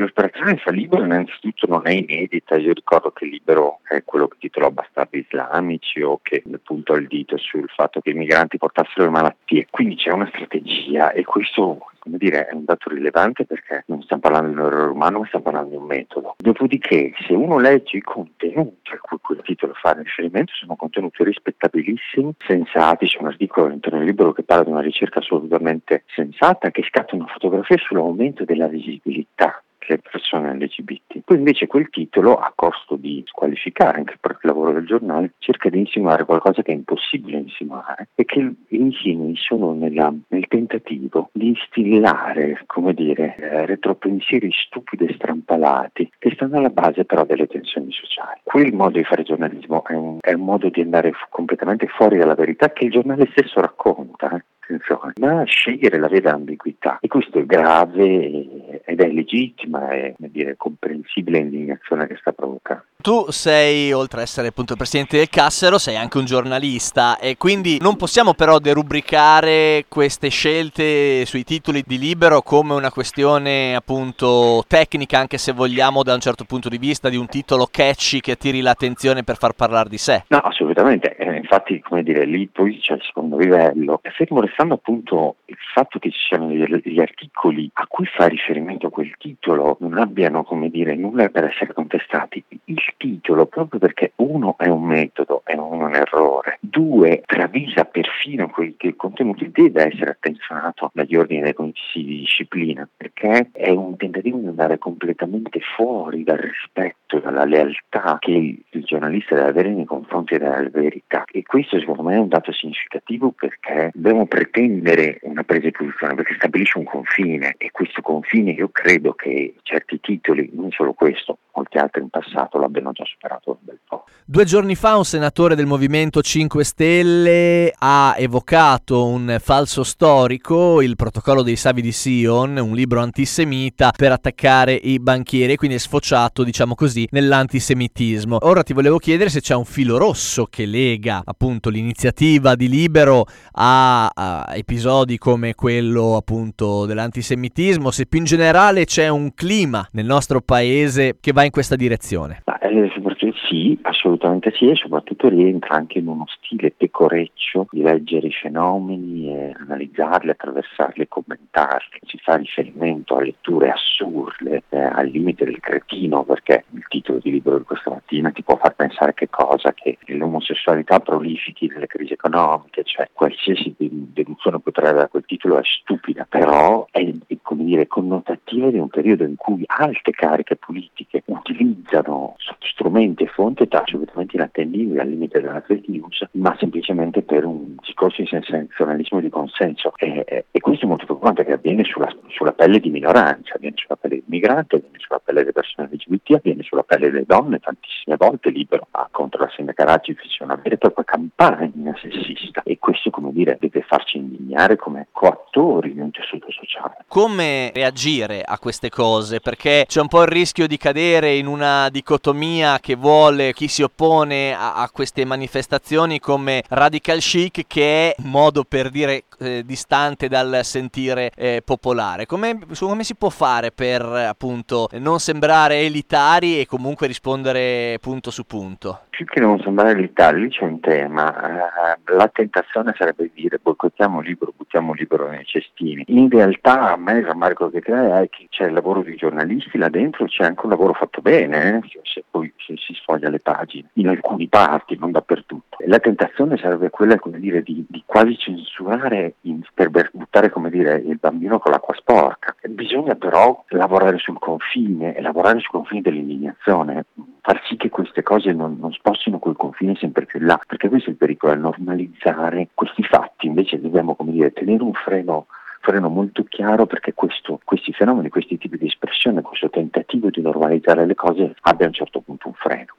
l'operazione fa Libero innanzitutto non è inedita. Io ricordo che Libero è quello che titolò Bastardi islamici, o che puntò il dito sul fatto che i migranti portassero le malattie. Quindi c'è una strategia, e questo, come dire, è un dato rilevante, perché non stiamo parlando di un errore umano, ma stiamo parlando di un metodo. Dopodiché, se uno legge i contenuti a cui quel titolo fa riferimento, sono contenuti rispettabilissimi, sensati. C'è un articolo all'interno del Libero che parla di una ricerca assolutamente sensata, che scatta una fotografia sull'aumento della visibilità le persone LGBT. Poi invece quel titolo, a costo di squalificare anche per il lavoro del giornale, cerca di insinuare qualcosa che è impossibile insinuare, e che insinui solo nel tentativo di instillare, come dire, retropensieri stupidi e strampalati, che stanno alla base però delle tensioni sociali. Quel modo di fare giornalismo è un modo di andare completamente fuori dalla verità, che il giornale stesso racconta. Ma scegliere la vera ambiguità, e questo è grave ed è legittima e, come dire, comprensibile l'indignazione che sta provocando. Tu sei, oltre ad essere appunto il presidente del Cassero, sei anche un giornalista, e quindi non possiamo però derubricare queste scelte sui titoli di Libero come una questione appunto tecnica, anche se vogliamo, da un certo punto di vista, di un titolo catchy che attiri l'attenzione per far parlare di sé. No, assolutamente, infatti, come dire, lì poi c'è il secondo livello. E fermo restando appunto il fatto che ci siano gli articoli a cui fa riferimento quel titolo non abbiano, come dire, nulla per essere contestati. Il titolo, proprio perché uno è un metodo, è un errore, due travisa perfino quei contenuti, deve essere attenzionato dagli ordini dei consigli di disciplina, perché è un tentativo di andare completamente fuori dal rispetto, dalla lealtà che il giornalista deve avere nei confronti della verità. E questo secondo me è un dato significativo, perché dobbiamo pretendere una presa di posizione, perché stabilisce un confine, e questo confine io credo che certi titoli, non solo questo, molti altri in passato, l'abbiano già superato un bel po'. 2 giorni fa un senatore del Movimento 5 Stelle ha evocato un falso storico, il Protocollo dei Savi di Sion, un libro antisemita per attaccare i banchieri, e quindi è sfociato, diciamo così, nell'antisemitismo. Ora ti volevo chiedere se c'è un filo rosso che lega appunto l'iniziativa di Libero a episodi come quello appunto dell'antisemitismo, se più in generale c'è un clima nel nostro paese che va in questa direzione. Sì, assolutamente sì, e soprattutto rientra anche in uno stile pecoreccio di leggere i fenomeni e analizzarli, attraversarli e commentarli. Si fa riferimento a letture assurde, al limite del cretino, perché il titolo di Libero di questa mattina ti può far pensare che l'omosessualità prolifichi nelle crisi economiche, cioè qualsiasi deduzione potrebbe da quel titolo è stupida, però è, come dire, connotativa di un periodo in cui alte cariche politiche utilizzano strumenti e fonti assolutamente inattendibili, al limite della fake news, ma semplicemente per un discorso di sensazionalismo di consenso, e questo è molto preoccupante, che avviene sulla pelle di minoranza, avviene sulla pelle dei migranti, avviene sulla pelle delle persone LGBT, avviene sulla pelle delle donne. Tantissime volte Libero contro la sindaca Raggi fece una vera e propria campagna sessista, e questo, come dire, deve farci indignare come coattori di un tessuto sociale. Come reagire a queste cose? Perché c'è un po' il rischio di cadere in una dicotomia che vuole chi si oppone a queste manifestazioni come radical chic, che è un modo per dire distante dal sentire popolare. Come si può fare per appunto non sembrare elitari e comunque rispondere punto su punto? Più che non sembrare elitari, lì c'è un tema. La tentazione sarebbe dire boicottiamo Libero, buttiamo Libero nei cestini. In realtà a me il rammarico che crea è che c'è il lavoro di giornalisti là dentro, c'è anche un lavoro fatto bene, se poi si sfoglia le pagine, in alcuni parti, non dappertutto. La tentazione sarebbe quella, come dire, di quasi censurare per buttare, come dire, il bambino con l'acqua sporca. Bisogna però lavorare sul confine, e lavorare sul confine dell'indignazione, far sì che queste cose non spostino quel confine sempre più in là, perché questo è il pericolo, è normalizzare questi fatti. Invece dobbiamo, come dire, tenere un freno molto chiaro, perché questi fenomeni, questi tipi di espressione, questo tentativo di normalizzare le cose abbia a un certo punto un freno.